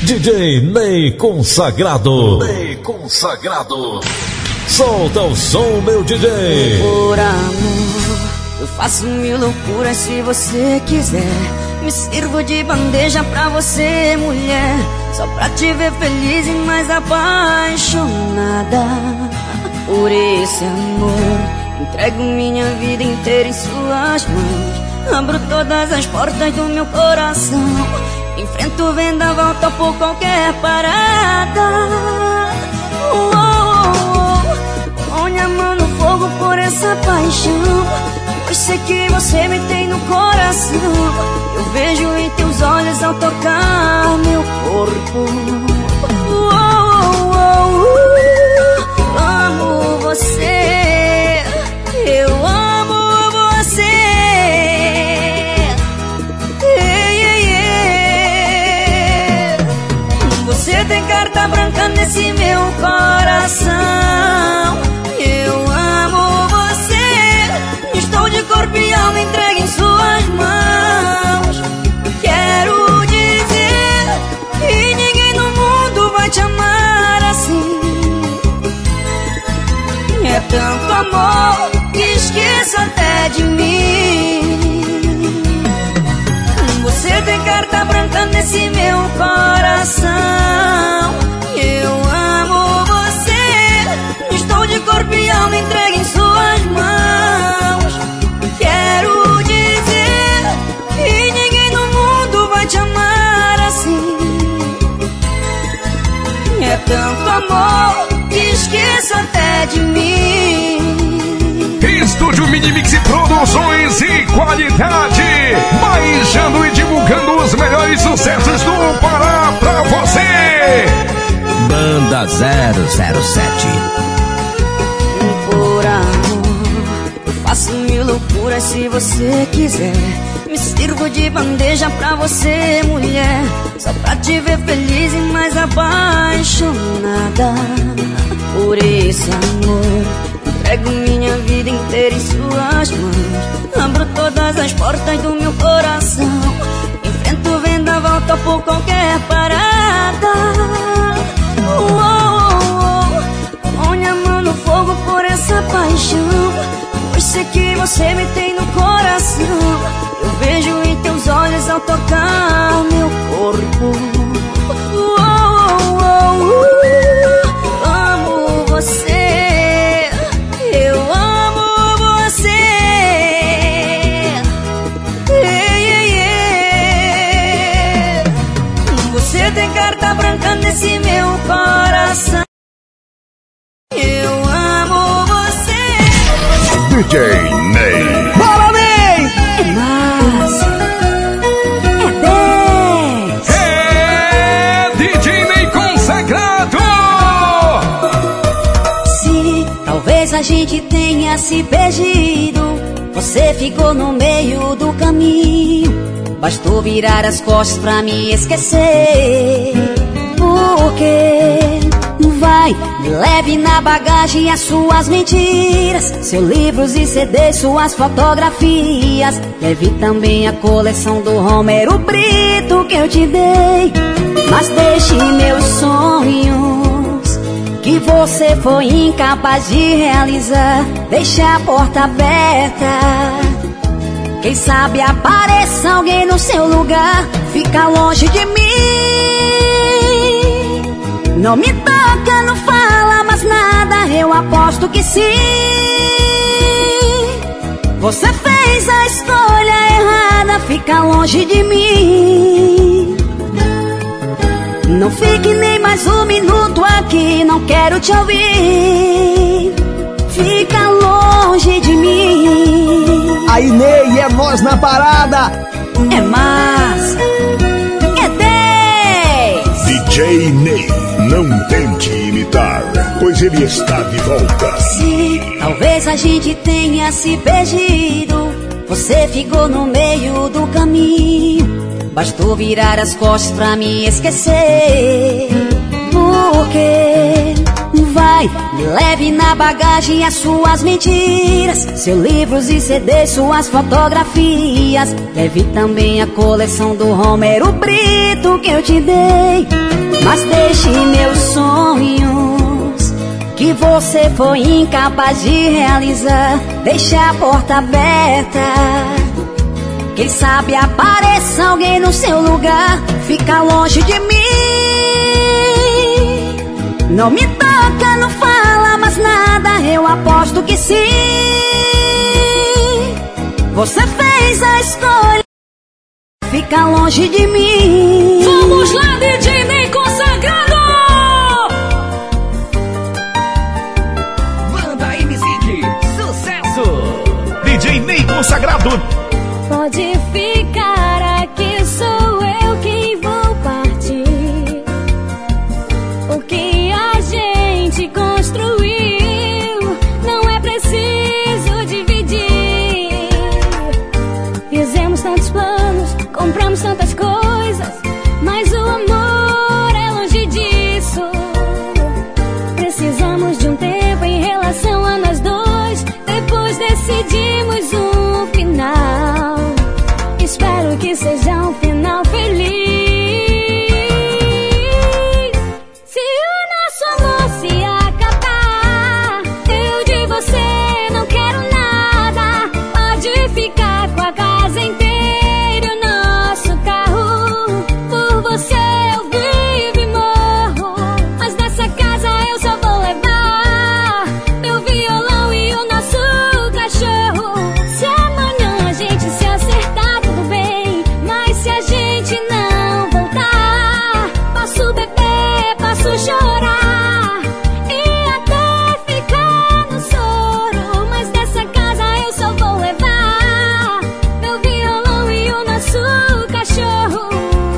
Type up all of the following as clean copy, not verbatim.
DJ Ney Consagrado. Ney Consagrado. Solta o som, meu DJ. Por amor, eu faço mil loucuras se você quiser. Me sirvo de bandeja pra você, mulher, só pra te ver feliz e mais apaixonada. Por esse amor, entrego minha vida inteira em suas mãos. Abro todas as portas do meu coração. Enfrento o vendaval, topo qualquer parada. Põe a mão no fogo por essa paixão, pois sei que você me tem no coração. Eu vejo em teus olhos ao tocar meu corpo. Amo você, eu amo você. Você tem carta branca nesse meu coração. Eu amo você, estou de corpo e alma entregue em suas mãos. Quero dizer que ninguém no mundo vai te amar assim. É tanto amor que esqueço até de mim. Você tem carta branca nesse meu coração. Eu amo você, estou de corpo e alma entregue em suas mãos. Quero dizer que ninguém no mundo vai te amar assim. É tanto amor que esqueço até de mim. Estúdio Minimix Produções e qualidade, baixando e divulgando os melhores sucessos do Pará pra você. Banda 007. Por amor, eu faço mil loucuras se você quiser. Me sirvo de bandeja pra você, mulher, só pra te ver feliz e mais apaixonada. Por esse amor, entrego minha vida inteira em suas mãos. Abro todas as portas do meu coração. Enfrento o vendaval, topo qualquer parada. Põe a mão no fogo por essa paixão, pois sei que você me tem no coração. Eu vejo em teus olhos ao tocar meu corpo. Amo você, eu amo você. Você tem carta branca nesse meu coração. Eu amo você. DJ Ney. Bora, Ney! É massa, é 10. É DJ Ney Consagrado. Se talvez a gente tenha se perdido, você ficou no meio do caminho. Bastou virar as costas pra me esquecer. Porque vai, me leve na bagagem as suas mentiras, seus livros e CDs, suas fotografias. Leve também a coleção do Romero Brito que eu te dei. Mas deixe meus sonhos, que você foi incapaz de realizar. Deixe a porta aberta, quem sabe apareça alguém no seu lugar. Fica longe de mim. Não me toca, não fala mais nada, eu aposto que sim. Você fez a escolha errada, fica longe de mim. Não fique nem mais um minuto aqui, não quero te ouvir. Fica longe de mim. Aí, Ney, é nós na parada. É massa, é 10. DJ Ney, não tente imitar, pois ele está de volta. Se talvez a gente tenha se perdido, você ficou no meio do caminho. Bastou virar as costas pra me esquecer. Porque vai, me leve na bagagem as suas mentiras, seus livros e CDs, suas fotografias. Leve também a coleção do Romero Brito tudo que eu te dei, mas deixe meus sonhos que você foi incapaz de realizar. Deixe a porta aberta, quem sabe apareça alguém no seu lugar. Fica longe de mim, não me toca, não fala mais nada. Eu aposto que sim, você fez a escolha. Fica longe de mim. Vamos lá, DJ Ney consagrado. Banda MC, sucesso. DJ Ney consagrado. Pode ficar aqui, sou eu quem vou partir. O que a gente construiu não é preciso dividir. Fizemos tantos planos, compramos tantas coisas, mas o amor é longe disso. Precisamos de um tempo em relação a nós dois, depois decidimos um final. Espero que seja um final feliz. Se o nosso amor se acabar, eu de você não quero nada. Pode ficar com a casa inteira, o nosso carro. Por você eu vivo e morro, mas nessa casa eu só vou levar meu violão e o nosso cachorro. Se amanhã a gente se acertar, tudo bem, mas se a gente não voltar, posso beber, posso chorar e até ficar no soro, mas dessa casa eu só vou levar meu violão e o nosso cachorro.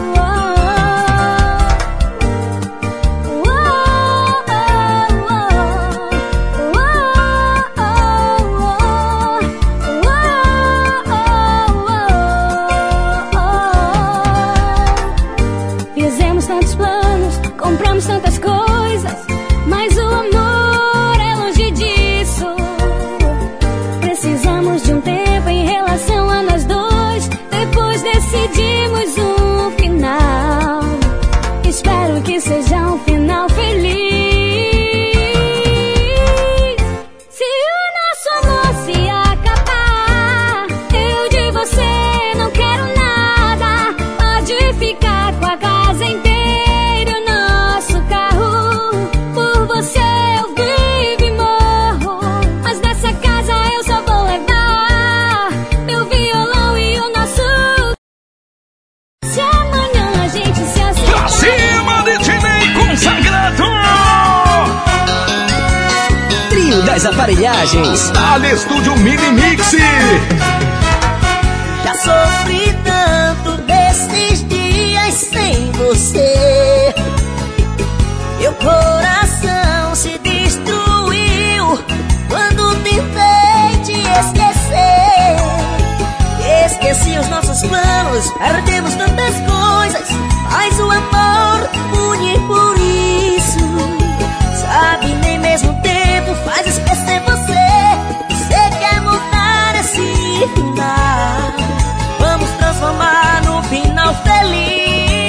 Fizemos tantos planos, compramos tantas coisas, mas o amor é longe disso. Precisamos de um tempo em relação a nós dois, depois decidimos um final. Espero que seja um final feliz. Se o nosso amor se acabar, eu de você não quero nada. Pode ficar com a casa inteira, o nosso carro. Por você eu vivo e morro, mas nessa casa eu só vou levar meu violão e o nosso. Se amanhã a gente se Pra acertar, cima, DJ Ney consagrado. Trio das aparelhagens. Dale Estúdio Mini Mix. Já sofri tanto desses dias sem você. Meu coração se destruiu quando tentei te esquecer. Esqueci os nossos planos, perdemos tantas coisas, mas o amor une por isso. Sabe, nem mesmo tempo faz esquecer você. Você quer mudar esse final, vamos transformar no final feliz.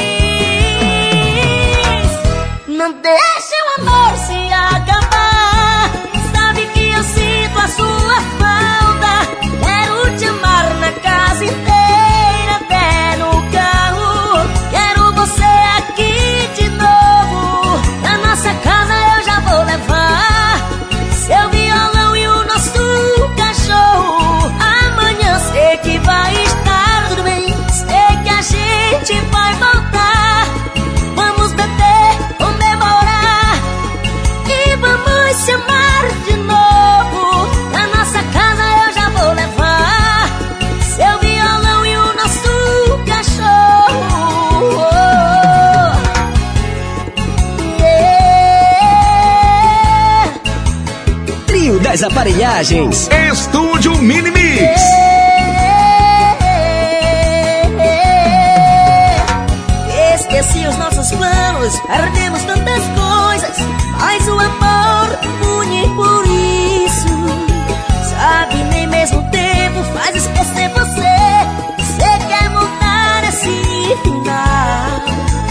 Não deixe o amor se acabar. Sabe que eu sinto a sua falta. Quero te amar na casa inteira, até no carro. Quero você aqui de novo. Na nossa casa eu já vou levar seu violão e o nosso cachorro. Amanhã sei que vai estar tudo bem, sei que a gente vai voltar. Vamos beber, comemorar e vamos se amar de novo. Na nossa casa eu já vou levar seu violão e o nosso cachorro. Trio das aparelhagens. Estúdio Mini Mix. Esqueci os nossos planos, perdemos tantas coisas, mas o amor une por isso. Sabe, nem mesmo tempo faz esquecer você. Você quer mudar esse final,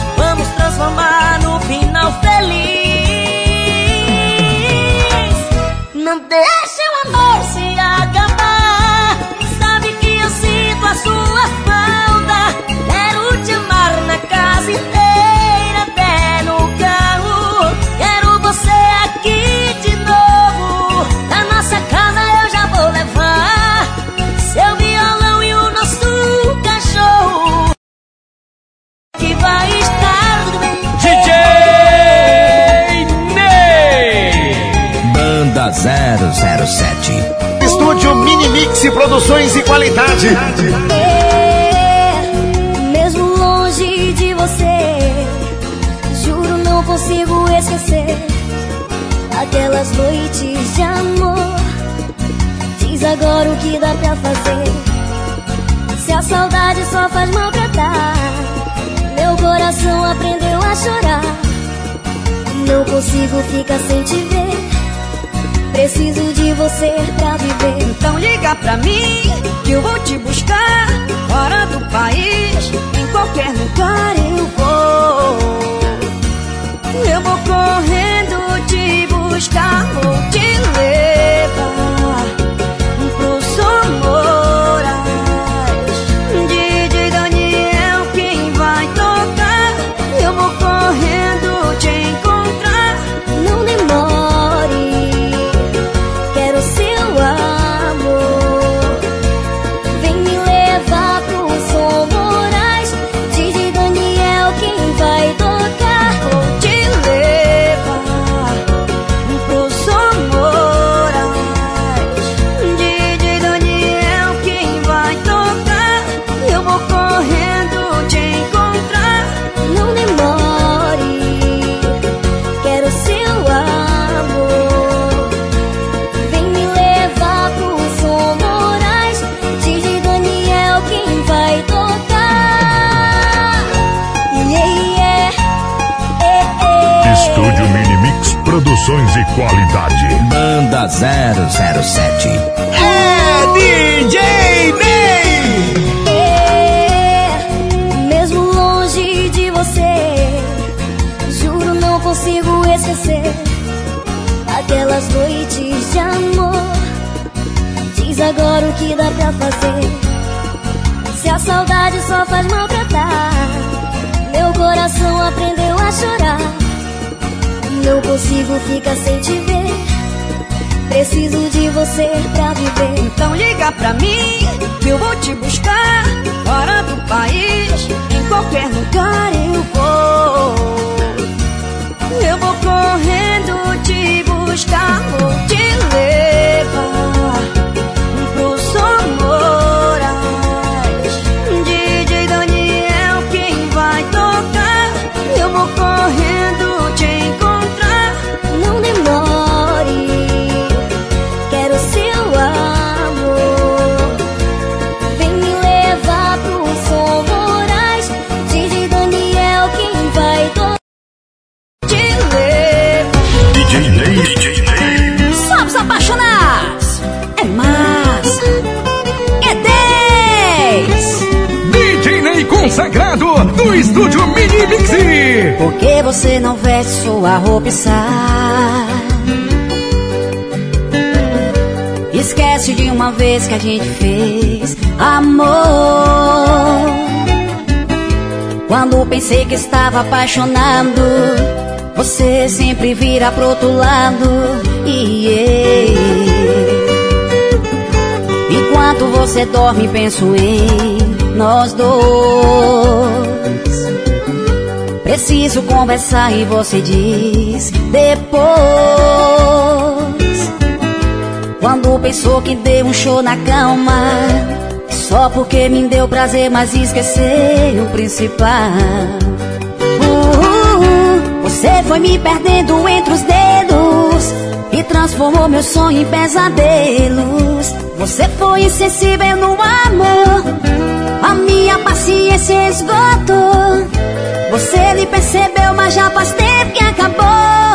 feliz. Não deixe o amor se acabar. Sabe que eu sinto a sua falta. Quero te amar na casa inteira, até no carro. Quero você aqui de novo. Na nossa casa eu já vou levar seu violão e o nosso cachorro, que vai estar tudo bem. DJ Ney, Banda 007. Estúdio Minimix Produções e Qualidade. Mesmo longe de você, juro não consigo esquecer aquelas noites de amor. Diz agora o que dá pra fazer, se a saudade só faz maltratar. Meu coração aprendeu a chorar. Não consigo ficar sem te ver. Preciso de você pra viver. Então liga pra mim que eu vou te buscar fora do país, em qualquer lugar eu vou. Eu vou correndo te buscar, vou te levar pros Moraes. DJ Daniel quem vai tocar. Eu vou correndo te encontrar. Não demore, quero seu amor. Vem me levar pro Som Moraes. DJ Daniel quem vai tocar. Vou te levar pro Som Moraes. DJ Daniel quem vai tocar. Eu vou correndo te encontrar. Não demore, quero seu amor. Vem me levar pro Som Moraes. DJ Daniel quem vai tocar. Estúdio Minimix Produções e Qualidade. Banda 007. É DJ Ney. Mesmo longe de você, juro não consigo esquecer aquelas noites de amor. Diz agora o que dá pra fazer, se a saudade só faz maltratar. Meu coração aprendeu a chorar. Não consigo ficar sem te ver. Preciso de você pra viver. Então liga pra mim que eu vou te buscar fora do país, em qualquer lugar eu vou. Eu vou correndo te buscar, vou te levar pro Som Moraes. DJ Daniel quem vai tocar. Eu vou correndo te encontrar. Não demore, quero seu amor. Vem me levar pro Som Moraes. DJ Daniel quem vai tocar. Te levar. DJ Ney. Só os apaixonados. É massa. É 10. DJ Ney consagrado do Estúdio Minimix. Por que você não veste sua roupa e sai? Esquece de uma vez que a gente fez amor. Quando pensei que estava apaixonado, você sempre vira pro outro lado. Enquanto você dorme, penso em nós dois. Preciso conversar e você diz depois. Quando pensou que deu um show na cama, só porque me deu prazer, mas esqueceu o principal. Você foi me perdendo entre os dedos e transformou meu sonho em pesadelos. Você foi insensível no amor, a minha paciência esgotou. Você nem percebeu, mas já faz tempo que acabou.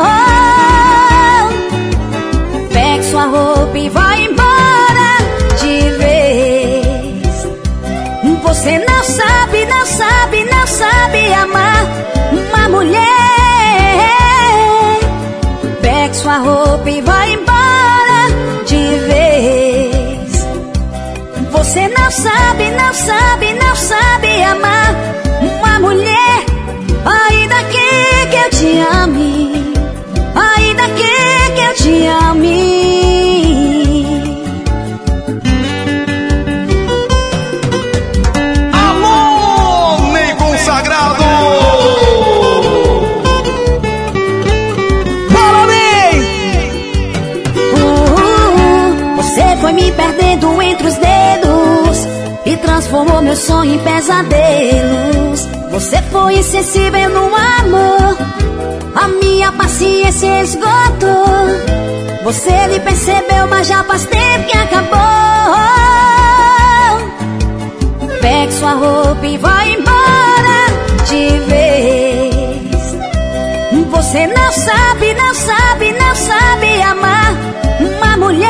Pegue sua roupa e vai embora de vez. Você não sabe, não sabe, não sabe amar uma mulher sua roupa e vai embora de vez. Você não sabe, não sabe, não sabe amar uma mulher. Ainda que eu te ame, ainda que eu te ame. Alô, Ney Consagrado! Você foi me perdendo entre os dedos e transformou meu sonho em pesadelos. Você foi insensível no amor, a minha paciência esgotou. Você me percebeu, mas já faz tempo que acabou. Pegue sua roupa e vai embora de vez. Você não sabe, não sabe, não sabe amar uma mulher.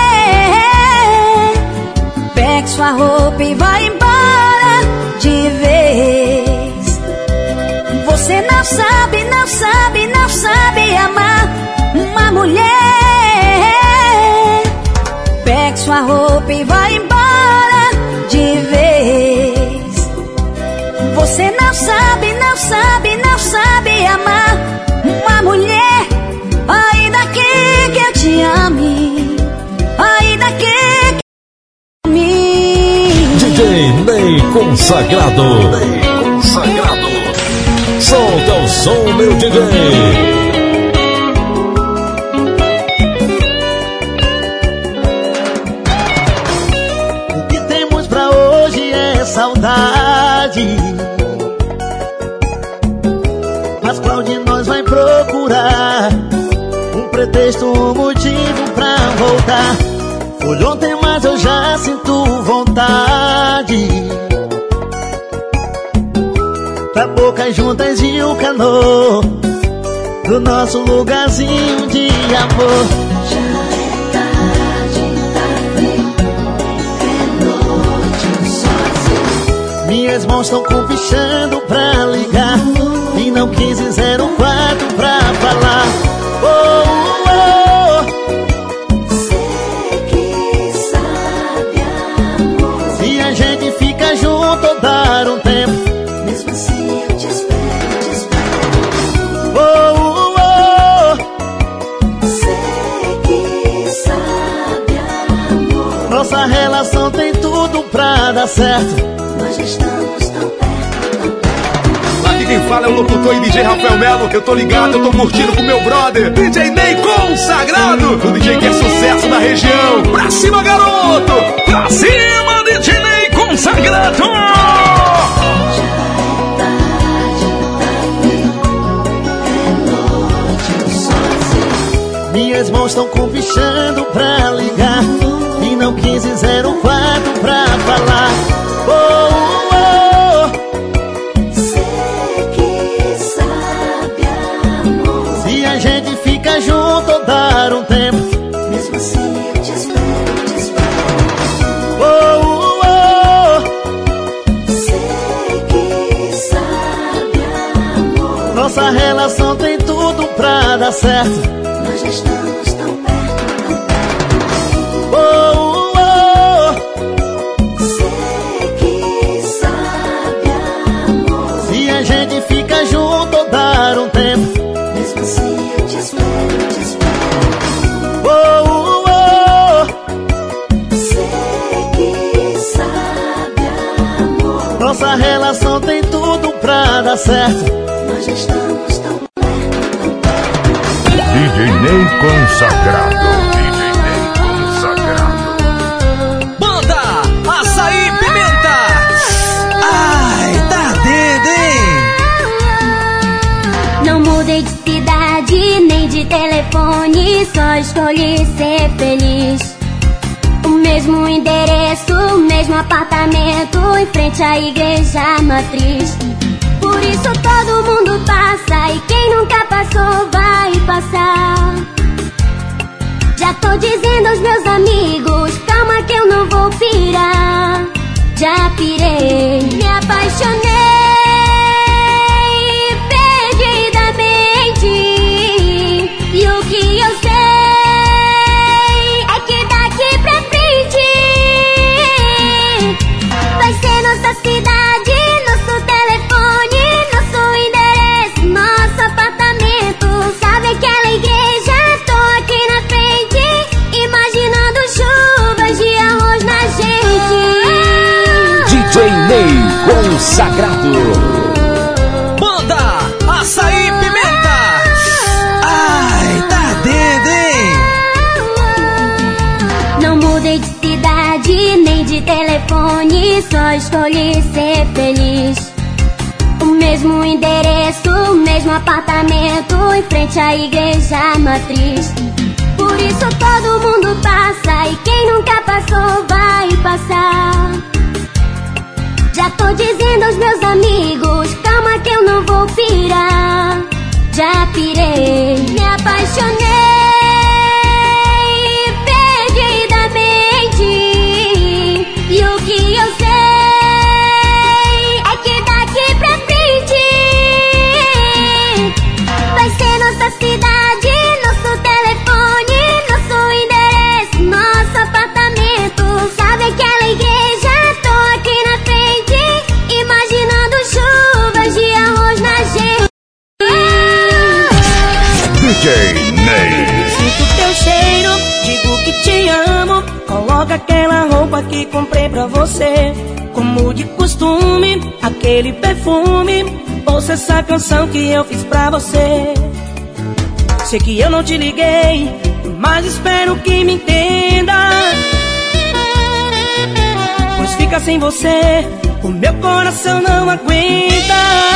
Pegue sua roupa e vai embora de vez. Você não sabe, não sabe, não sabe amar uma mulher. Pegue sua roupa e vai embora de vez. Você não sabe, não sabe, não sabe amar uma mulher. Ainda que eu te ame, ainda que eu te ame. DJ Ney Consagrado. Ney Consagrado. Solta o som, meu DJ. O que temos pra hoje é saudade, mas qual de nós vai procurar um pretexto, um motivo pra voltar? Foi ontem, mas eu já sinto vontade da boca juntas e o canô do nosso lugarzinho de amor. Já é tarde, tá frio, é noite sozinho. Minhas mãos estão cobichando pra ligar e não 1504 pra falar. Oh, oh, Sei que sabe, amor. se a gente fica junto ou dar um tempo. Mesmo assim eu te espero, te espero. Oh, oh, oh. Sei que sabe, amor. Nossa relação tem tudo pra dar certo. Nós já estamos tão perto. Aqui quem fala é o locutor e DJ Rafael Melo. Eu tô ligado, eu tô curtindo com meu brother DJ Ney Consagrado, o DJ que é sucesso na região. Pra cima, garoto! Pra cima, DJ Ney Consagrado! Já é tarde, tá frio, é noite sozinho. Minhas mãos estão cobichando pra ligar e não 1504 pra falar. Oh, oh, Sei que sabe, amor. se a gente fica junto ou dar um tempo. Mesmo assim eu te espero, te espero. Oh, oh, Sei que sabe, amor. nossa relação tem tudo pra dar certo. Nós já estamos tão perto. Oh, oh, Sei que sabe, amor. se a gente fica junto ou dar um tempo. Mesmo assim eu te espero, te espero. Oh, oh, Sei que sabe, amor. nossa relação tem tudo pra dar certo. Nós já estamos tão DJ Ney Consagrado. DJ Ney Consagrado. Banda Açaí Pimenta. Ai, tá dentro, hein? Não mudei de cidade, nem de telefone, só escolhi ser feliz. O mesmo endereço, o mesmo apartamento, em frente à igreja matriz. Por isso todo mundo passa, e quem nunca passou vai passar. Já tô dizendo aos meus amigos, calma que eu não vou pirar. Já pirei, me apaixonei perdidamente, e o que eu sei Consagrado. Banda Açaí Pimenta. Ai, tá dentro, hein? Não mudei de cidade, nem de telefone, só escolhi ser feliz. O mesmo endereço, o mesmo apartamento, em frente à igreja matriz. Por isso todo mundo passa, e quem nunca passou vai passar. Já tô dizendo aos meus amigos, calma que eu não vou pirar. Já pirei, me apaixonei perdidamente. E o que eu sei é que daqui pra frente vai ser nossa cidade, nosso telefone, nosso endereço, nosso apartamento. Sabe aquela igreja? Tô aqui na frente, imaginando chuvas de arroz na gente. DJ Ney. Sinto teu cheiro, digo que te amo. Coloca aquela roupa que comprei pra você. Como de costume, aquele perfume. Ouça essa canção que eu fiz pra você. Sei que eu não te liguei, mas espero que me entenda. Pois fica sem você, o meu coração não aguenta.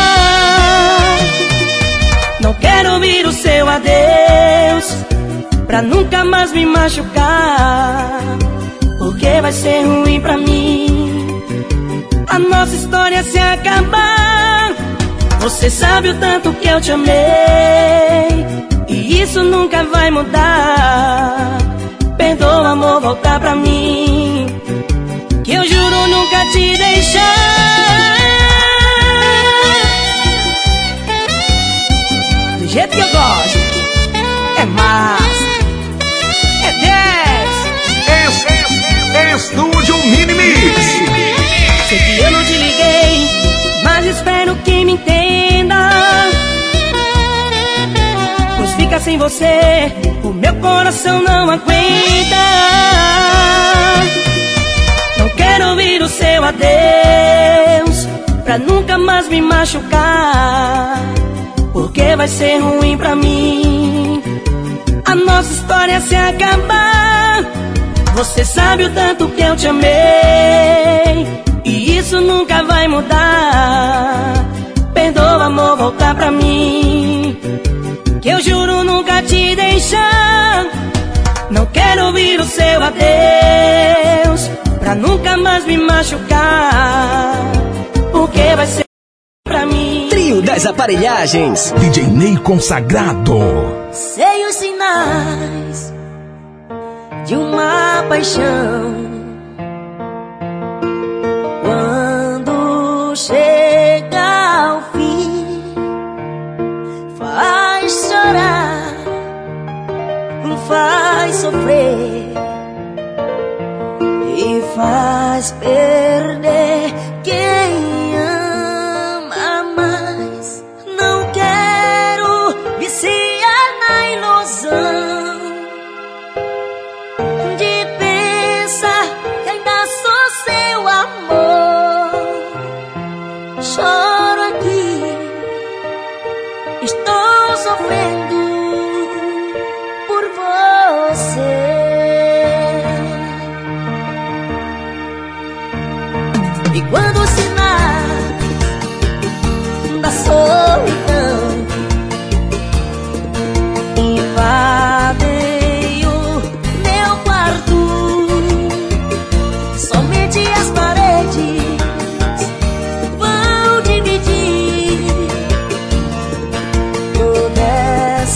Não quero ouvir o seu adeus, pra nunca mais me machucar, porque vai ser ruim pra mim a nossa história se acabar. Você sabe o tanto que eu te amei, e isso nunca vai mudar. Perdoa, amor, voltar pra mim, que eu juro nunca te deixar. Do jeito que eu gosto, é massa, é 10. Estúdio Minimix. Sei que eu não te liguei, mas espero que me entenda. Pois fica sem você, o meu coração não aguenta. Não quero ouvir o seu adeus, pra nunca mais me machucar, porque vai ser ruim pra mim a nossa história se acabar. Você sabe o tanto que eu te amei, e isso nunca vai mudar. Perdoa, amor, voltar pra mim, que eu juro nunca te deixar. Não quero ouvir o seu adeus, pra nunca mais me machucar, porque vai ser pra mim. Trio das Aparelhagens. DJ Ney Consagrado. Sei os sinais de uma paixão, quando chega ao fim, faz chorar, faz sofrer e faz perder quem ama mais. Não quero viciar na ilusão de pensar que ainda sou seu amor. Choro aqui, estou sofrendo por você. E quando os sinais da solidão invadem o meu quarto, somente as paredes vão dividir toda essa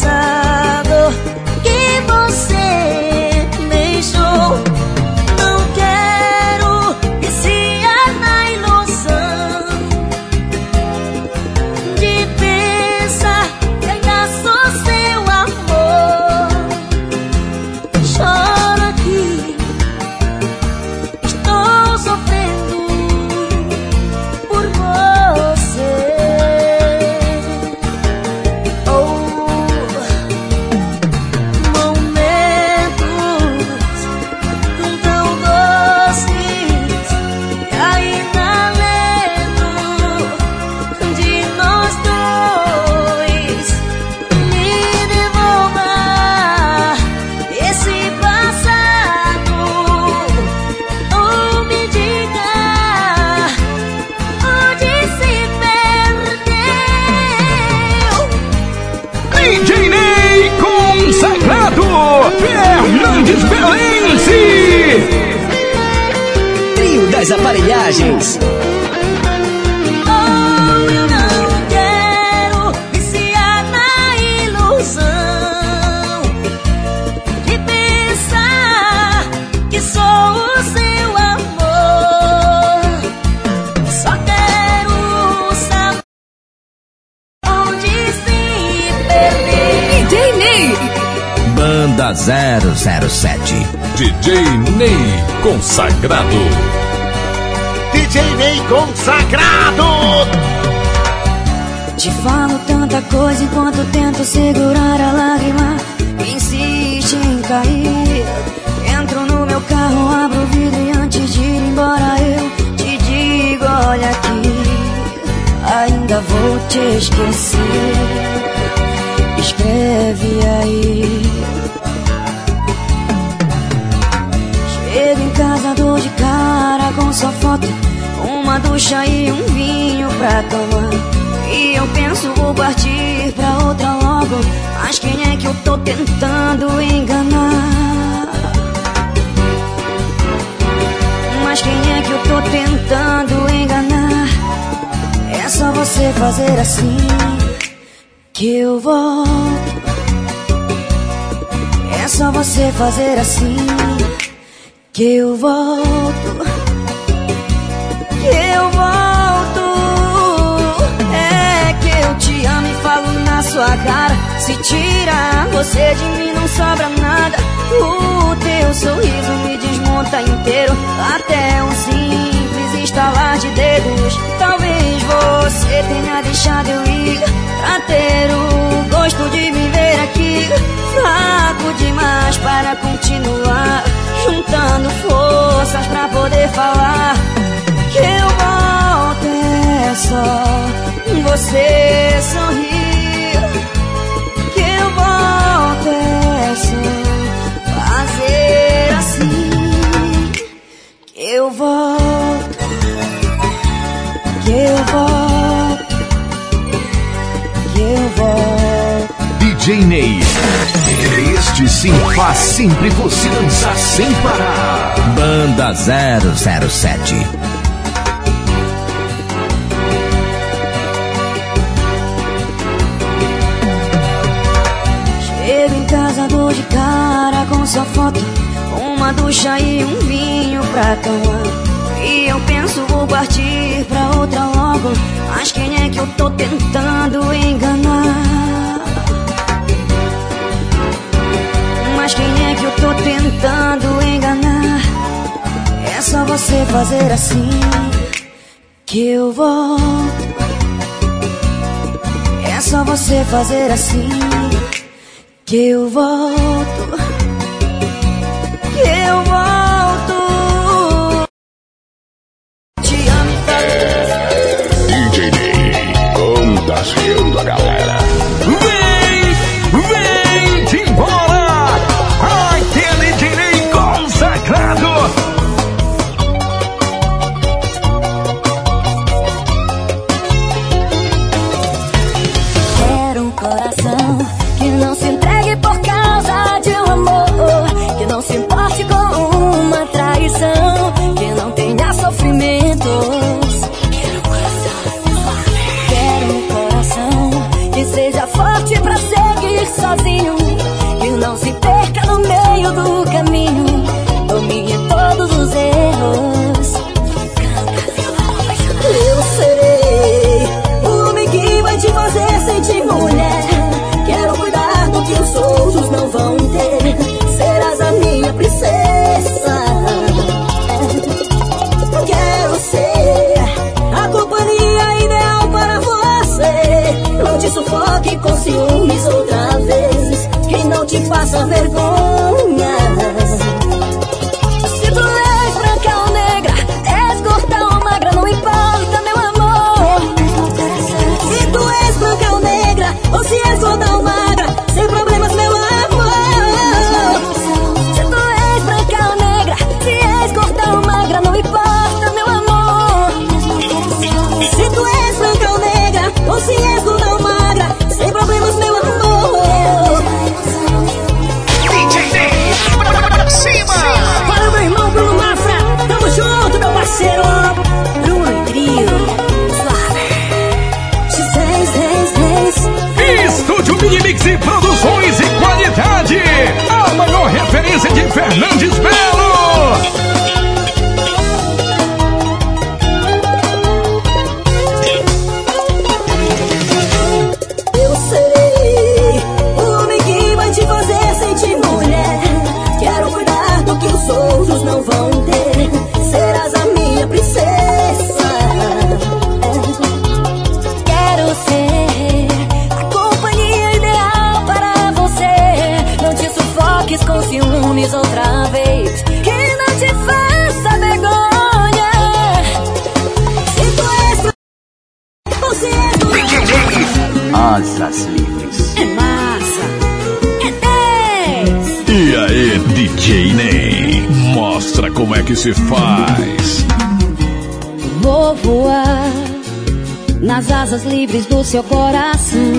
DJ Ney consagrado, Fernandes Belense. Trio das Aparelhagens. Banda 007. DJ Ney consagrado. DJ Ney consagrado. Te falo tanta coisa enquanto tento segurar a lágrima. Insiste em cair. Entro no meu carro, abro o vidro e antes de ir embora eu te digo, olha aqui, ainda vou te esquecer. Escreve aí. Chego em casa, dou de cara com sua foto, uma ducha e um vinho pra tomar. E eu penso, vou partir pra outra logo, mas quem é que eu tô tentando enganar? Mas quem é que eu tô tentando enganar? É só você fazer assim que eu volto. É só você fazer assim que eu volto. Que eu volto. É que eu te amo e falo na sua cara. Se tirar você de mim não sobra nada. O teu sorriso me desmonta inteiro. Até um simples estalar de dedos. Talvez você tenha deixado eu ir pra ter o gosto de me ver aqui. Fraco demais para continuar, juntando forças pra poder falar. Que eu volto é só você sorrir. Que eu volto é só fazer assim. Que eu volto. Que eu volto. Que eu volto. DJ Ney. Este sim faz sempre você dançar sem parar. Banda 007. Chego em casa, dou de cara com sua foto, uma ducha e um vinho pra tomar. E eu penso, vou partir pra outra logo, mas quem é que eu tô tentando enganar? Mas quem é que eu tô tentando enganar? É só você fazer assim que eu volto. É só você fazer assim que eu volto. Que eu volto. Te amo e DJ Ney contagiando a galera. Vem embora. Aquele DJ Ney consagrado. Quero um coração que não se entregue por causa de um amor, que não se importe com uma traição, que não tenha sofrimentos. Quero um coração que seja forte pra seguir sozinho, que não se perca no meio do caminho, domine todos os erros. Eu serei o homem que vai te fazer sentir mulher. Quero cuidar do que os outros não vão ter. Serás a minha princesa. Quero ser a companhia ideal para você. Não te sufoque com ciúmes outra vez, que não te faça vergonha. Se tu és branca ou negra, és gorda ou magra, não importa, meu amor. Se tu és branca ou negra, ou se és gorda ou magra, sem problemas, meu amor. Se tu és branca ou negra, se és gorda ou magra, não importa, meu amor. Se tu és branca ou negra, ou se és gorda ou magra, sem problemas, meu amor. Mixi Produções e Qualidade, a maior referência de Fernandes Belo. Eu serei o homem que vai te fazer sentir mulher. Quero cuidar do que os outros não vão ter. Serás a minha princesa. Quero ser a companhia ideal para você. Não te sufoques com ciúmes outra vez, que não te faça vergonha. Se tu és, você é do Asas Livres. é massa, é 10. E aí, DJ Ney, mostra como é que se faz. Vou voar nas asas livres do seu coração.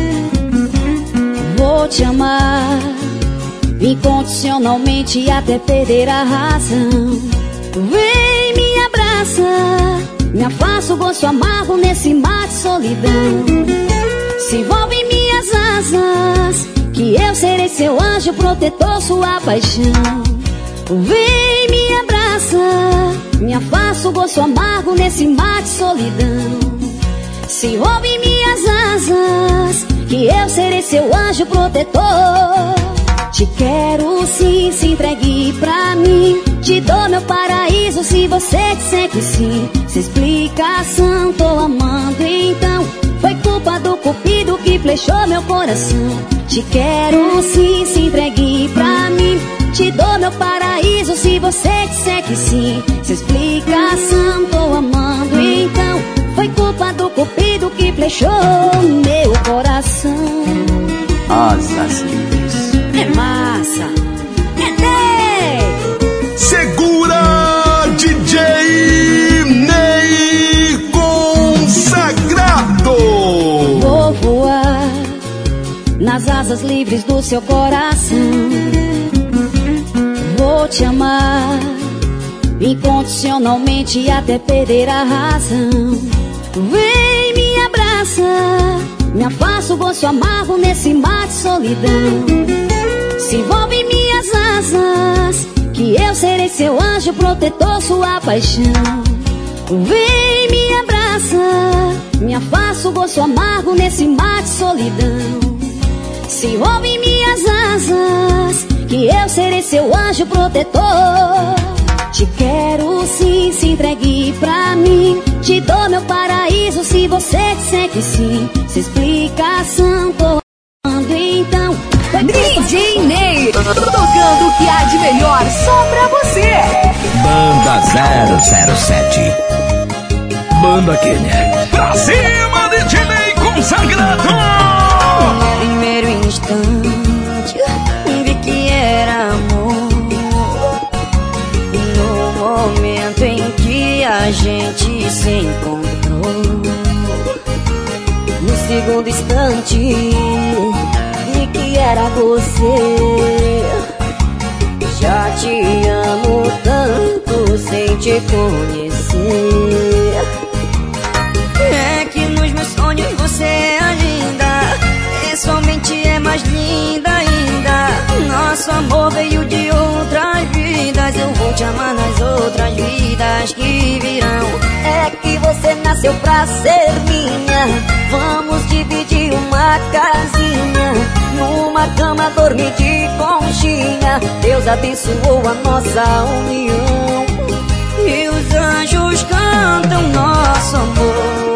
Vou te amar incondicionalmente até perder a razão. Vem, me abraça, me afasta o gosto amargo nesse mar de solidão. Se envolve em minhas asas, que eu serei seu anjo protetor, sua paixão. Vem, me abraça, me afasta o gosto amargo nesse mar de solidão. Se envolve em minhas asas, que eu serei seu anjo protetor. Te quero sim, se entregue pra mim. Te dou meu paraíso se você disser que sim. Se explicação, tô amando então. Foi culpa do cupido que flechou meu coração. Te quero sim, se entregue pra mim. Te dou meu paraíso se você disser que sim. Se explicação, tô amando então. Foi culpa do cupido que flechou meu coração. Asas Livres. É massa, é 10. Segura, DJ Ney Consagrado. Vou voar nas asas livres do seu coração. Vou te amar incondicionalmente até perder a razão. Vem, me abraça, me afasta o gosto amargo nesse mar de solidão. Se envolve em minhas asas, que eu serei seu anjo protetor, sua paixão. Vem, me abraça, me afasta o gosto amargo nesse mar de solidão. Se envolve em minhas asas, que eu serei seu anjo protetor. Te quero sim, se entregue pra mim. Te dou meu paraíso se você disser que sim. Se explicação, tô amando então. DJ Ney, tocando o que há de melhor só pra você. Banda 007. Banda Kenner. Pra cima, DJ Ney Consagrado. No primeiro instante vi que era amor. No momento em que a gente se encontrou, no segundo instante vi que era você. Já te amo tanto sem te conhecer. É que nos meus sonhos você ainda pessoalmente é mais linda ainda. Nosso amor veio de outras vidas. Eu vou te amar nas outras vidas que virão. É que você nasceu pra ser minha. Vamos dividir uma casinha, numa cama dormir de conchinha. Deus abençoou a nossa união e os anjos cantam nosso amor.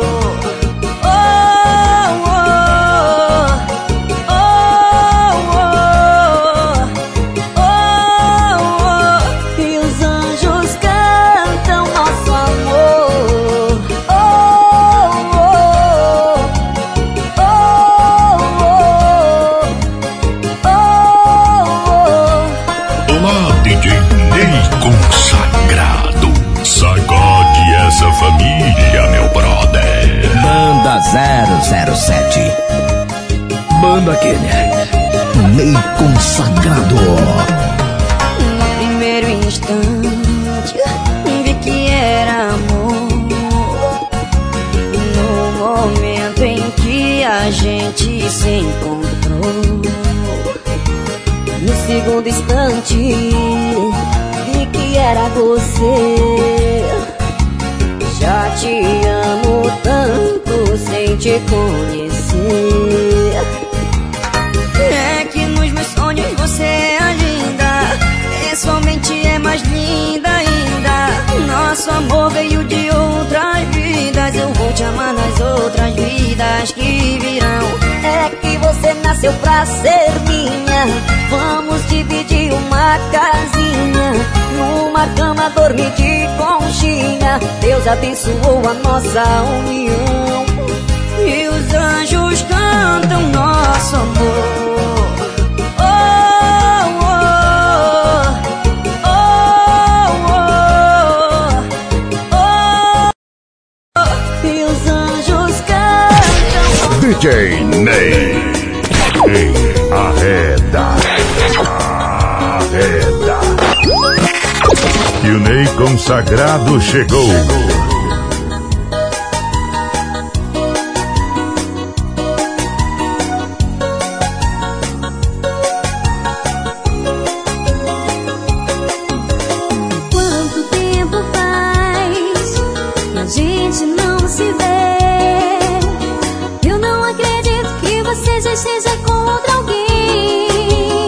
Família, meu brother. Banda 007. Banda Kenner. Ney Consagrado. No primeiro instante vi que era amor. No momento em que a gente se encontrou, segundo instante vi que era você. Já te amo tanto sem te conhecer. É que nos meus sonhos você é linda, pessoalmente é mais linda ainda. Nosso amor veio de outras vidas, eu vou te amar nas outras vidas que virão. É que você nasceu pra ser minha, vamos dividir uma casinha, numa cama dormir de conchinha. Deus abençoou a nossa união e os anjos cantam nosso amor. DJ Ney, arreda. E o Ney Consagrado chegou. Quanto tempo faz que a gente não se vê? Você já esteja com outra alguém.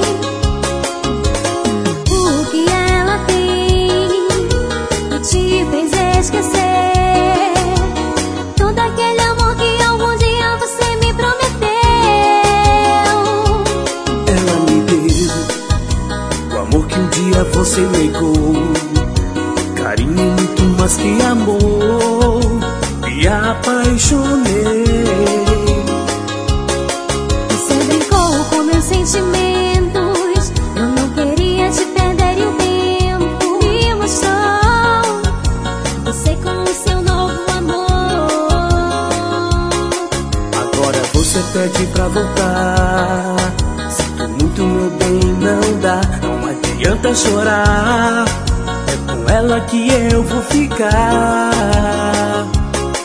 O que ela tem que te fez esquecer todo aquele amor que algum dia você me prometeu? Ela me deu o amor que um dia você negou, carinho muito mais que amor. Me apaixonei. Sentimentos, eu não queria te perder e o tempo me mostrou você com o seu novo amor. Agora você pede pra voltar, sinto muito, meu bem, não dá. Não adianta chorar, é com ela que eu vou ficar.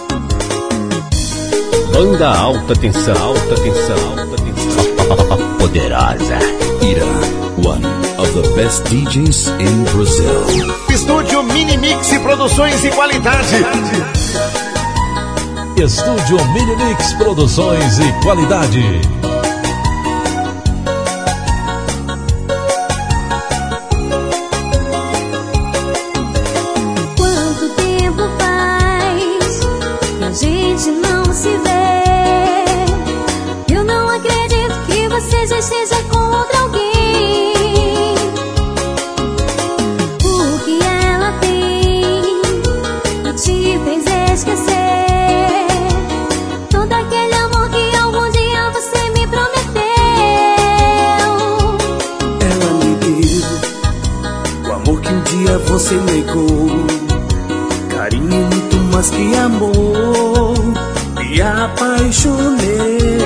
Banda Alta Tensão, Alta Tensão, Alta Tensão. Poderosa Ira, one of the best DJs in Brazil. Estúdio Minimix Produções e Qualidade. Estúdio Minimix Produções e Qualidade. Quanto tempo faz que a gente não se vê? Eu não acredito que você já esteja com outra alguém. O que ela tem que te fez esquecer todo aquele amor que algum dia você me prometeu? Ela me deu o amor que um dia você negou, carinho muito mais que amor. Me apaixonei.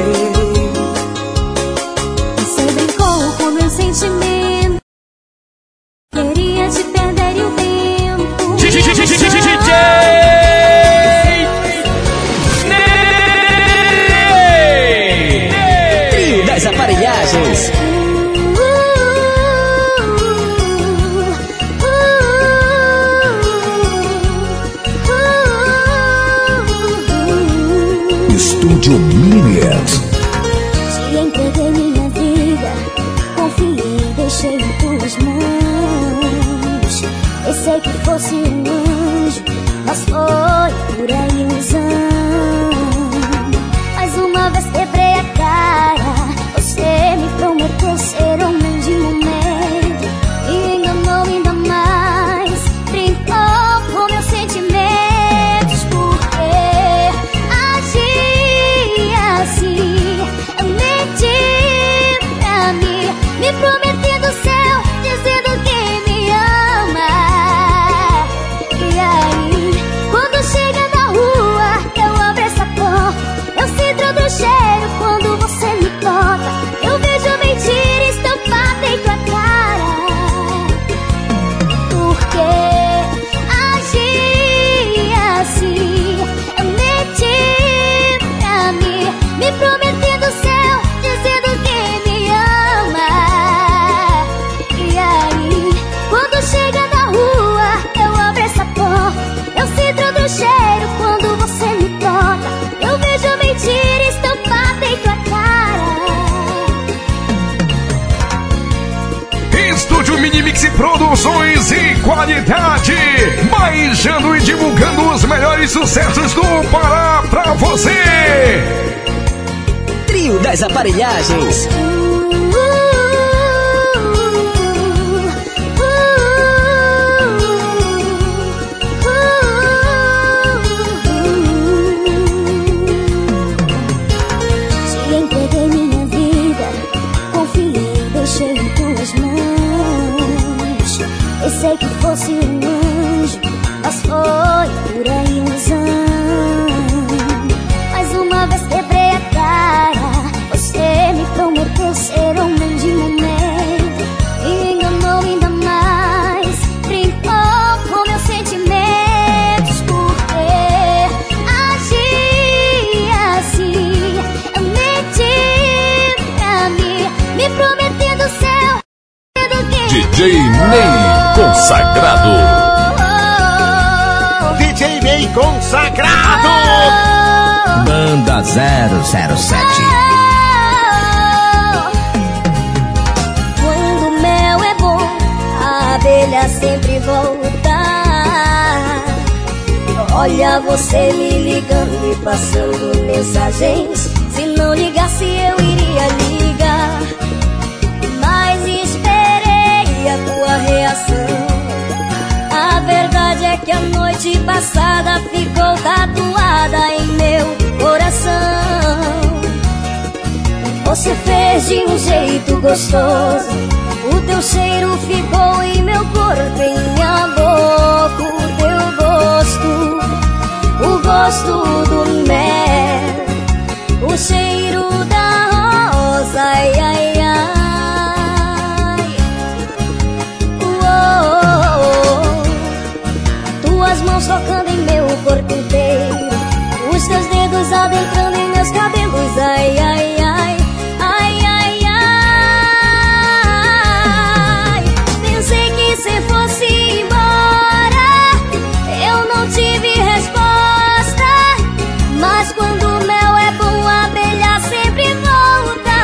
Sentimento, queria te perder e o tempo. DJ Trio das Aparelhagens. Estúdio Minimix. Te entreguei minha vida, confiei, deixei em tuas mãos. Pensei que fosse um anjo, mas foi pura ilusão. Mais uma vez quebrei a cara, você me prometeu ser homem de momento e enganou ainda mais, brincou com meus sentimentos. Porque agia assim, eu menti pra mim, me prometendo o céu, dizendo que me ama. E aí, quando Mix Produções e qualidade, baixando e divulgando os melhores sucessos do Pará pra você. Trio das Aparelhagens. Te entreguei minha vida, confiei, deixei em tuas mãos. Pensei que fosse um anjo, mas foi pura ilusão. Mais uma vez quebrei a cara, você me prometeu ser homem de momento e me enganou ainda mais, brincou com meus sentimentos. Por que agir assim? Eu menti pra mim, me prometendo céu que DJ Ney Consagrado. DJ Ney Consagrado. Banda 007. Quando o mel é bom, a abelha sempre volta. Olha você me ligando, me passando mensagens. Se não ligasse eu iria ligar, mas esperei a tua reação. A verdade é que a noite passada ficou tatuada em meu coração. Você fez de um jeito gostoso, o teu cheiro ficou em meu corpo, em minha boca. O teu gosto, o gosto do mel, o cheiro da rosa, ai, ai, ai. Tuas mãos tocando em meu corpo inteiro, os teus dedos adentrando em meus cabelos, ai, ai, ai, ai, ai, ai. Pensei que se fosse embora, eu não tive resposta, mas quando o mel é bom, a abelha sempre volta.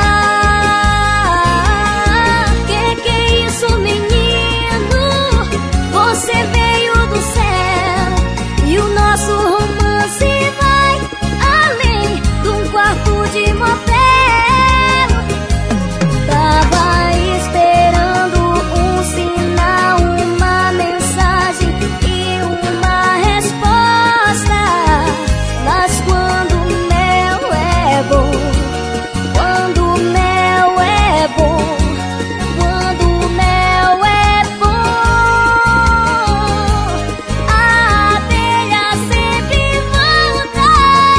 Que é isso, menino? Você veio do céu e o nosso romance vai além de um quarto de motel. Tava esperando um sinal, uma mensagem e uma resposta, mas quando o mel é bom, quando o mel é bom, quando o mel é bom, a abelha sempre volta.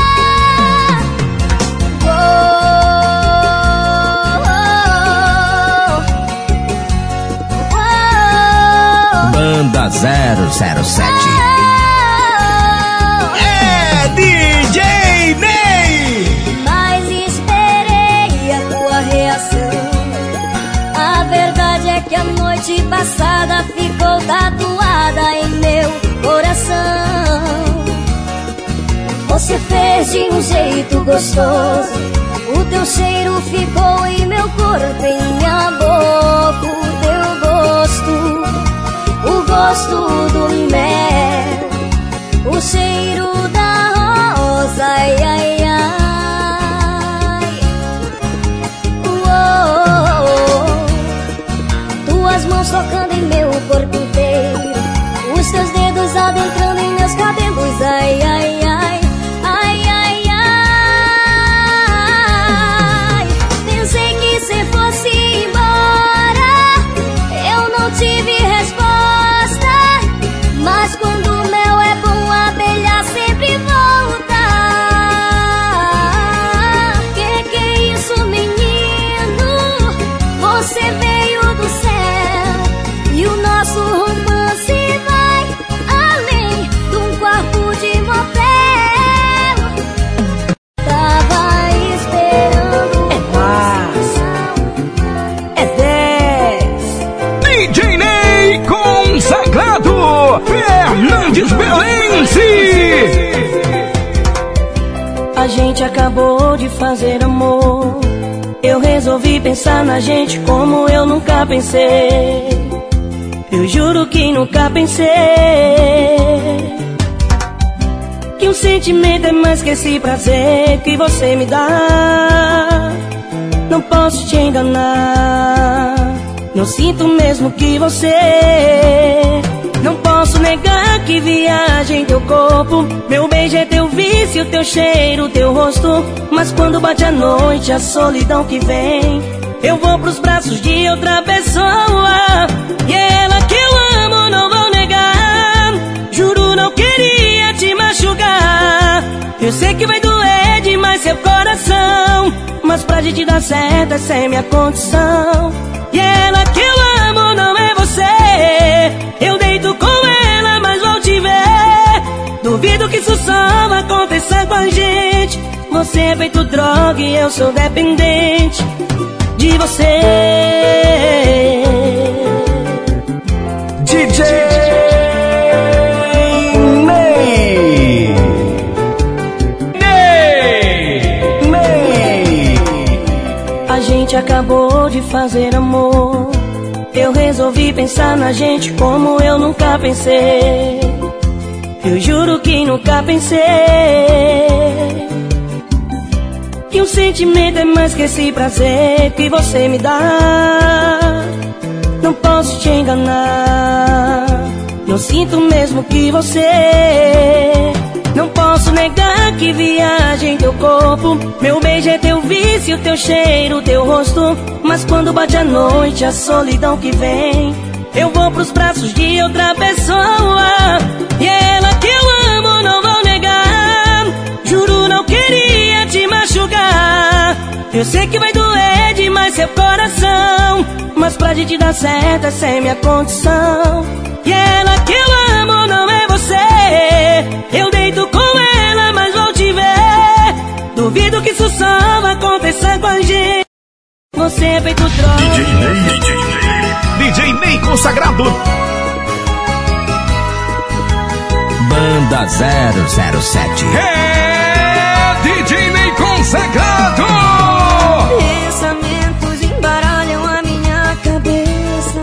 Banda 007. É DJ Ney. Mas esperei a tua reação. A verdade é que a noite passada ficou tatuada em meu coração. Você fez de um jeito gostoso, o teu cheiro ficou em meu corpo, em minha boca. O teu gosto, o gosto do mel, o cheiro da rosa, ai, ai, ai. Tuas mãos tocando em meu corpo inteiro, os teus dedos adentrando em meus cabelos, ai, ai, ai, ai, ai, ai. Pensei que se fosse embora, eu não tive resposta, mas quando o mel é bom, a abelha sempre volta. Que é isso, menino? Você veio do céu e o nosso romance vai além de um quarto de motel. Tava esperando. É mais, é 10. DJ Ney Consagrado, Fernandes Belense. A gente acabou de fazer amor, eu resolvi pensar na gente como eu nunca pensei. Eu juro que nunca pensei que um sentimento é mais que esse prazer que você me dá. Não posso te enganar, não sinto mesmo que você. Não posso negar que viagem teu corpo. Meu beijo é teu vício, teu cheiro, teu rosto. Mas quando bate a noite, a solidão que vem, eu vou pros braços de outra pessoa. E é ela que eu amo, não vou negar. Juro, não queria te machucar. Eu sei que vai doer demais seu coração, mas pra gente dar certo, essa é minha condição. E é ela que eu amo, não é você. Eu deito com ela, mas vou te ver. Duvido que isso só vai acontecer com a gente. Você é feito droga e eu sou dependente de você. DJ Ney. A gente acabou de fazer amor. Eu resolvi pensar na gente como eu nunca pensei. Eu juro que nunca pensei que um sentimento é mais que esse prazer que você me dá. Não posso te enganar, não sinto mesmo que você. Não posso negar que viagem teu corpo. Meu beijo é teu vício, teu cheiro, teu rosto. Mas quando bate a noite, a solidão que vem, eu vou pros braços de outra pessoa. E é ela que eu amo, não vou negar. Juro, não queria te machucar. Eu sei que vai doer demais seu coração, mas pra gente dar certo, essa é minha condição. E é ela que eu amo, não é você. Eu deito com ela, mas vou te ver. Duvido que isso só vai acontecer com a gente. Você é feito droga. DJ Ney consagrado. Banda 007. É DJ Ney consagrado. Pensamentos embaralham a minha cabeça.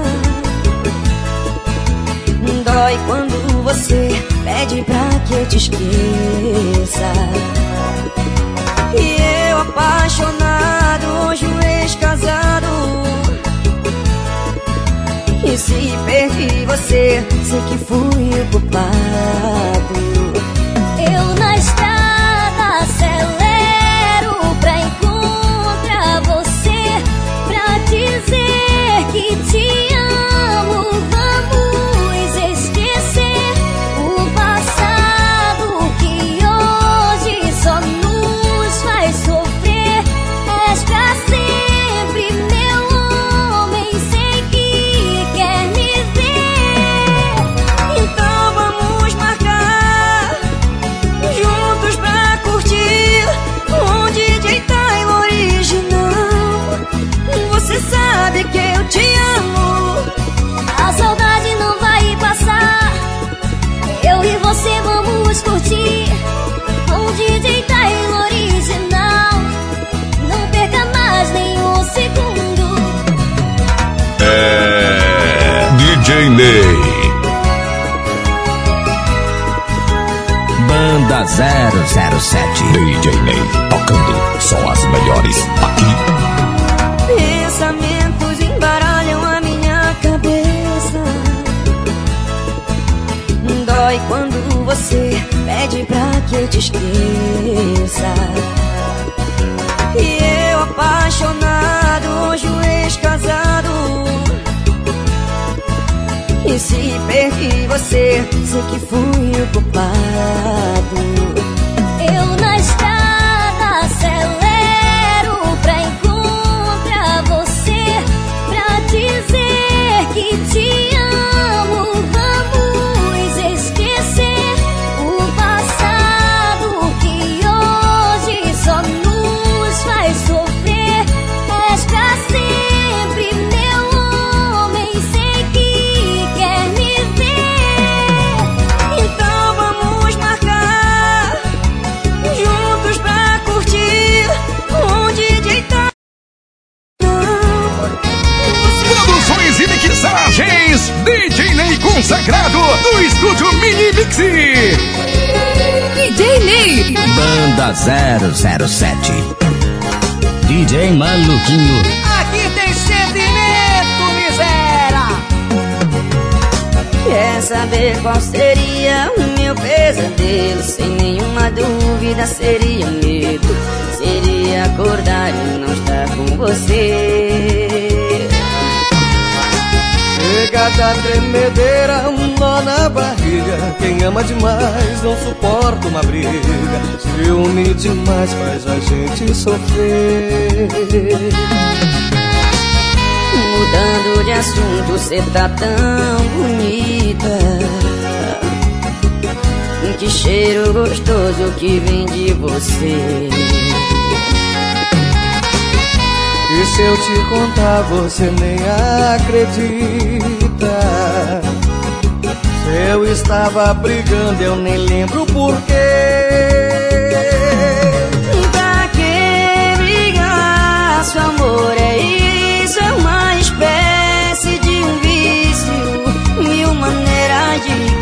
Dói quando você pede pra que eu te esqueça. E eu apaixonado, hoje um ex-casado. E se perdi você, sei que fui o culpado. Eu na estrada acelero pra encontrar você, pra dizer que te amo. Vamos esquecer o passado que hoje só nos faz sofrer. És pra sempre meu homem, sei que quer me ver. Então vamos marcar juntos pra curtir um DJ Tyler original. Você sabe que eu te amo. A saudade não vai passar. Eu e você vamos curtir um DJ Tyler original. Não perca mais nem um segundo. É DJ Ney. Banda 007. DJ Ney tocando só as melhores aqui. Pensamentos embaralham a minha cabeça. Dói quando você pede pra que eu te esqueça. E eu apaixonado, hoje um ex-casado. E se perdi você, sei que fui o culpado. Eu na estrada acelero pra encontrar você, pra dizer que te amo. Vamos esquecer o passado que hoje só nos faz sofrer. És pra sempre meu homem, sei que quer me ver. Então vamos marcar juntos pra curtir um DJ Produções e mixagens DJ Consagrado do Estúdio Mini Mix. DJ Ney. Banda 007. DJ Maluquinho. Aqui tem sentimento, miséria. Quer saber qual seria o meu pesadelo? Sem nenhuma dúvida seria medo. Seria acordar e não estar com você. Chega da tremedeira, um nó na barriga. Quem ama demais não suporta uma briga. Ciúme demais faz a gente sofrer. Mudando de assunto, cê tá tão bonita. Que cheiro gostoso que vem de você. E se eu te contar, você nem acredita. Se eu estava brigando, eu nem lembro porquê. Pra que brigar? Seu amor é isso, é uma espécie de um vício, mil maneiras de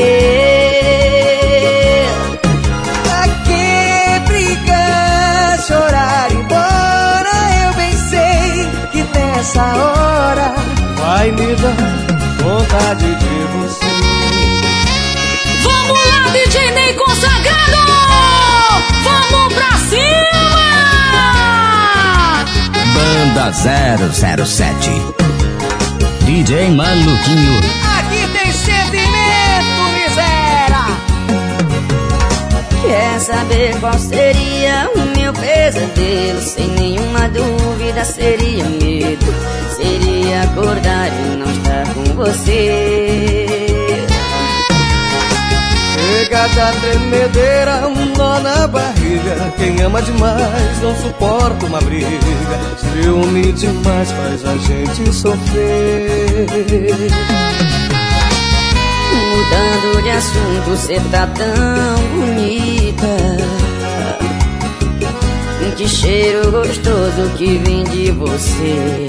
querer. Pra que brigar, chorar, embora? Eu bem sei que nessa hora vai me dar vontade de você. Vamos lá, DJ Ney Consagrado! Vamos pra cima! Banda 007. DJ Maluquinho. Aqui tem sentimento, miséria. Quer saber qual seria o meu pesadelo? Sem nenhuma dúvida seria medo. Seria acordar e não estar com você. Chega da tremedeira, um nó na barriga. Quem ama demais não suporta uma briga. Ciúme demais faz a gente sofrer. Mudando de assunto, cê tá tão bonita. Que cheiro gostoso que vem de você.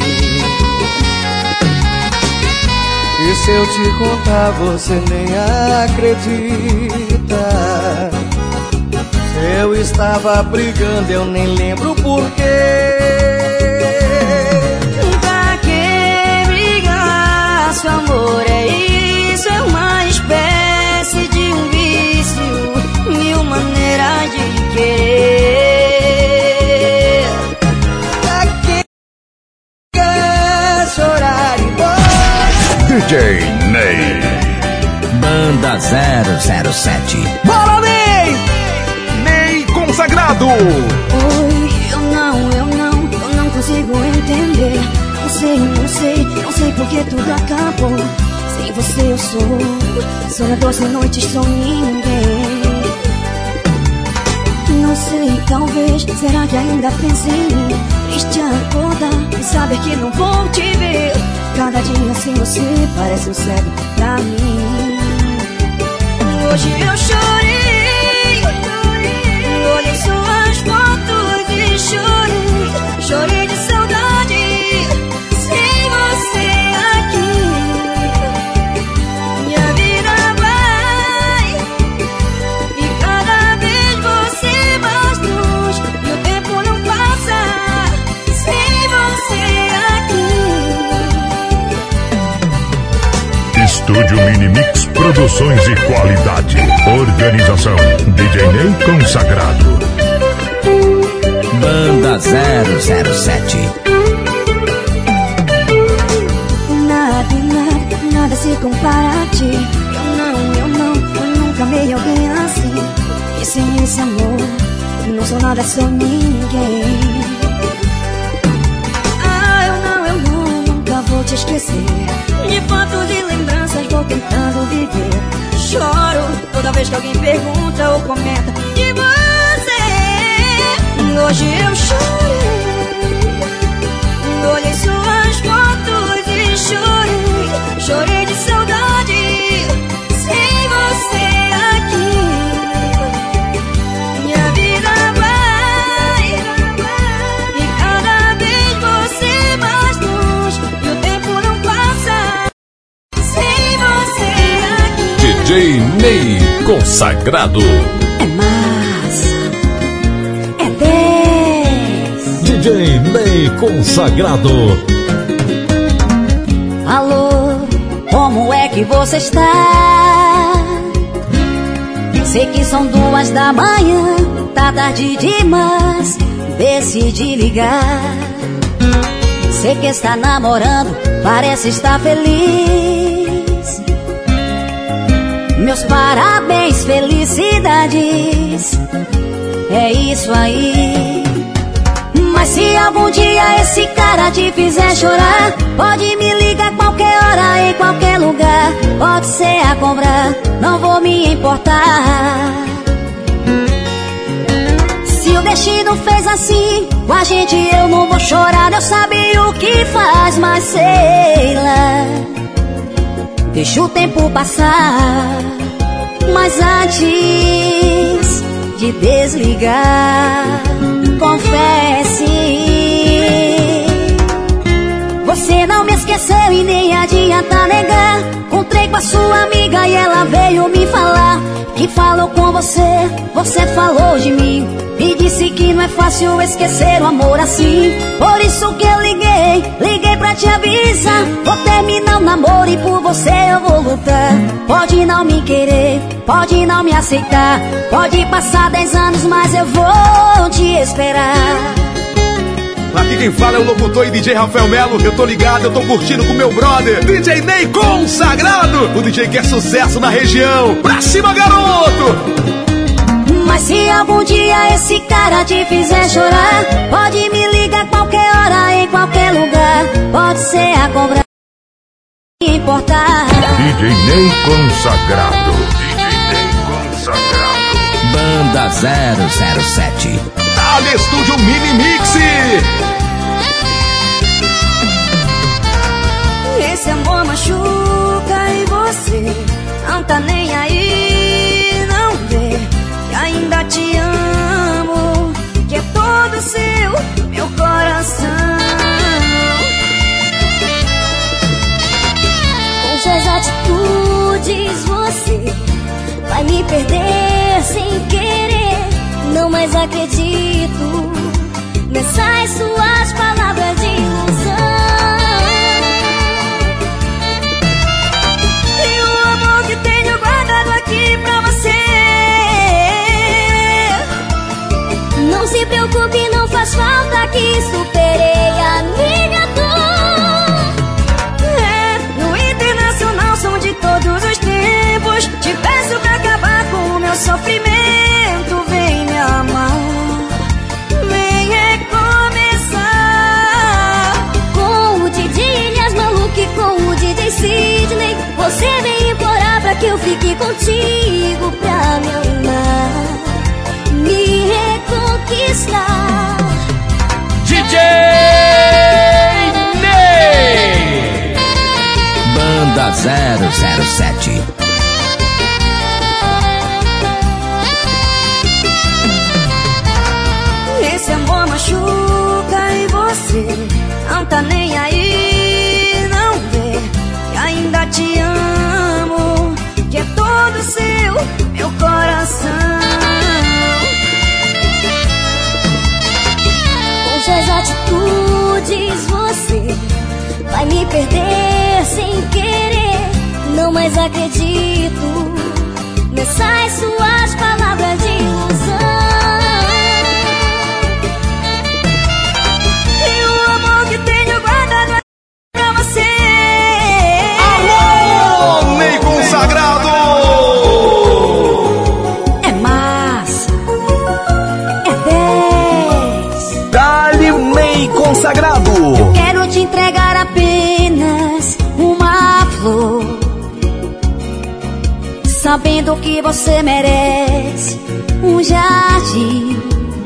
E se eu te contar, você nem acredita. Se eu estava brigando, eu nem lembro porquê. Pra que brigar? Seu amor é isso, é uma espécie de um vício, mil maneiras de querer. Pra que chorar embora? DJ Ney. Banda 007. Bora, Ney! Ney Consagrado. Oi, eu não consigo entender. Não sei porque tudo acabou. Sem você eu sou sonhador sem noites, sou ninguém. Não sei, talvez, será que ainda penso em mim? Triste acordar e saber que não vou te ver. Cada dia sem você parece um cego pra mim. Hoje eu chorei, olhei suas fotos e chorei. Chorei de saudade, sem você aqui. Minha vida vai, e cada vez você mais longe. E o tempo não passa, sem você aqui. Estúdio Mini Mix Produções e Qualidade. Organização DJ Ney Consagrado. Banda 007. Nada se compara a ti. Eu nunca amei alguém assim. E sem esse amor, não sou nada, sou ninguém. Eu nunca vou te esquecer. De fotos e lembranças vou tentando viver. Choro toda vez que alguém pergunta ou comenta de você. Hoje eu chorei, olhei suas fotos e chorei. Chorei de saudade, sem você aqui. Minha vida vai, e cada vez você mais longe. E o tempo não passa, sem você Ney Consagrado. É massa, é 10. DJ Ney Consagrado. Alô, como é que você está? Sei que são 2 da manhã, tá tarde demais, decidi ligar. Sei que está namorando, parece estar feliz. Meus parabéns, felicidades, é isso aí. Mas se algum dia esse cara te fizer chorar, pode me ligar qualquer hora, em qualquer lugar. Pode ser a cobrar, não vou me importar. Se o destino fez assim com a gente, eu não vou chorar. Eu sabia o que faz, mas sei lá, deixa o tempo passar. Mas antes de desligar, confesse, você não me esqueceu e nem adianta negar. Encontrei com a sua amiga e ela veio me falar que falou com você, você falou de mim. Me disse que não é fácil esquecer o amor assim. Por isso que eu liguei pra te avisar. Vou terminar o namoro e por você eu vou lutar. Pode não me querer, pode não me aceitar, pode passar 10 anos, mas eu vou te esperar. Aqui quem fala é o locutor e DJ Rafael Melo. Eu tô ligado, eu tô curtindo com meu brother DJ Ney Consagrado, o DJ que é sucesso na região. Pra cima, garoto! Mas se algum dia esse cara te fizer chorar, pode me ligar qualquer hora, em qualquer lugar. Pode ser a cobrar, não importar. DJ Ney Consagrado. DJ Ney Consagrado. Banda 007. Dale Estúdio Mini Mix. Esse amor machuca e você não tá nem aí, não vê que ainda te amo, que é todo seu, meu coração. Com suas atitudes você vai me perder sem querer. Não mais acredito nessas suas palavras de ilusão. E o amor que tenho guardado aqui pra você, não se preocupe, não faz falta, que superei a minha dor. No internacional som de todos os tempos, te peço pra acabar com o meu sofrimento. Vem me amar, vem recomeçar. Com o DJ Elias Maluque, com o DJ Sidney, você vem implorar pra que eu fique contigo, pra me amar, me reconquistar. DJ Ney. Banda 007. Esse amor machuca e você não tá nem aí, não vê que ainda te amo, que é todo seu, meu coração. Com suas atitudes você vai me perder sem querer. Não mais acredito nessas suas palavras de ilusão. Alô, Ney Consagrado! É massa, é 10. Dale Ney Consagrado! Eu quero te entregar apenas uma flor, sabendo que você merece um jardim.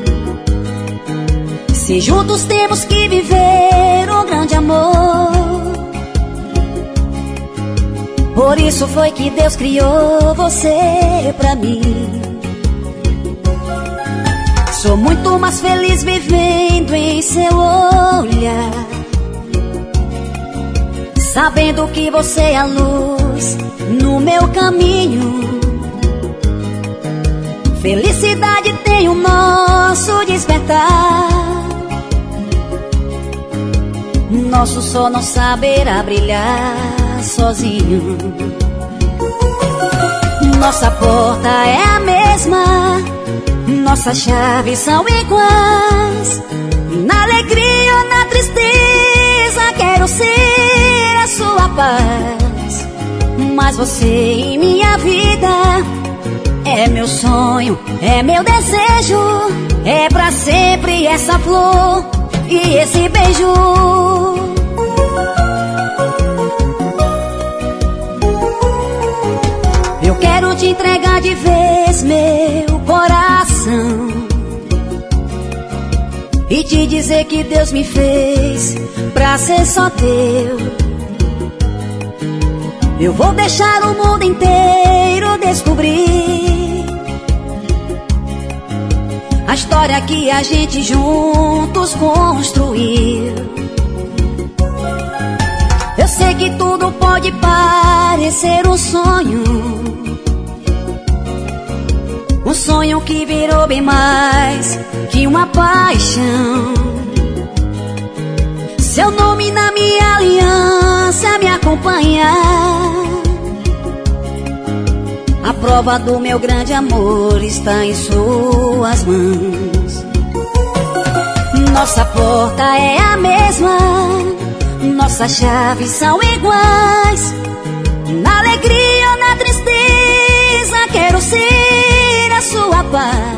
Se juntos temos que viver um grande amor, por isso foi que Deus criou você pra mim. Sou muito mais feliz vivendo em seu olhar, sabendo que você é a luz no meu caminho. Felicidade tem o nosso despertar. Nosso sol não saberá brilhar sozinho. Nossa porta é a mesma, nossas chaves são iguais. Na alegria ou na tristeza, quero ser a sua paz. Mas você em minha vida é meu sonho, é meu desejo. É pra sempre essa flor e esse beijo. Eu quero te entregar de vez meu coração e te dizer que Deus me fez pra ser só teu. Eu vou deixar o mundo inteiro descobrir a história que a gente juntos construiu. Eu sei que tudo pode parecer um sonho, um sonho que virou bem mais que uma paixão. Seu nome na minha aliança me acompanha, a prova do meu grande amor está em suas mãos. Nossa porta é a mesma, nossas chaves são iguais. Na alegria ou na tristeza, quero ser a sua paz.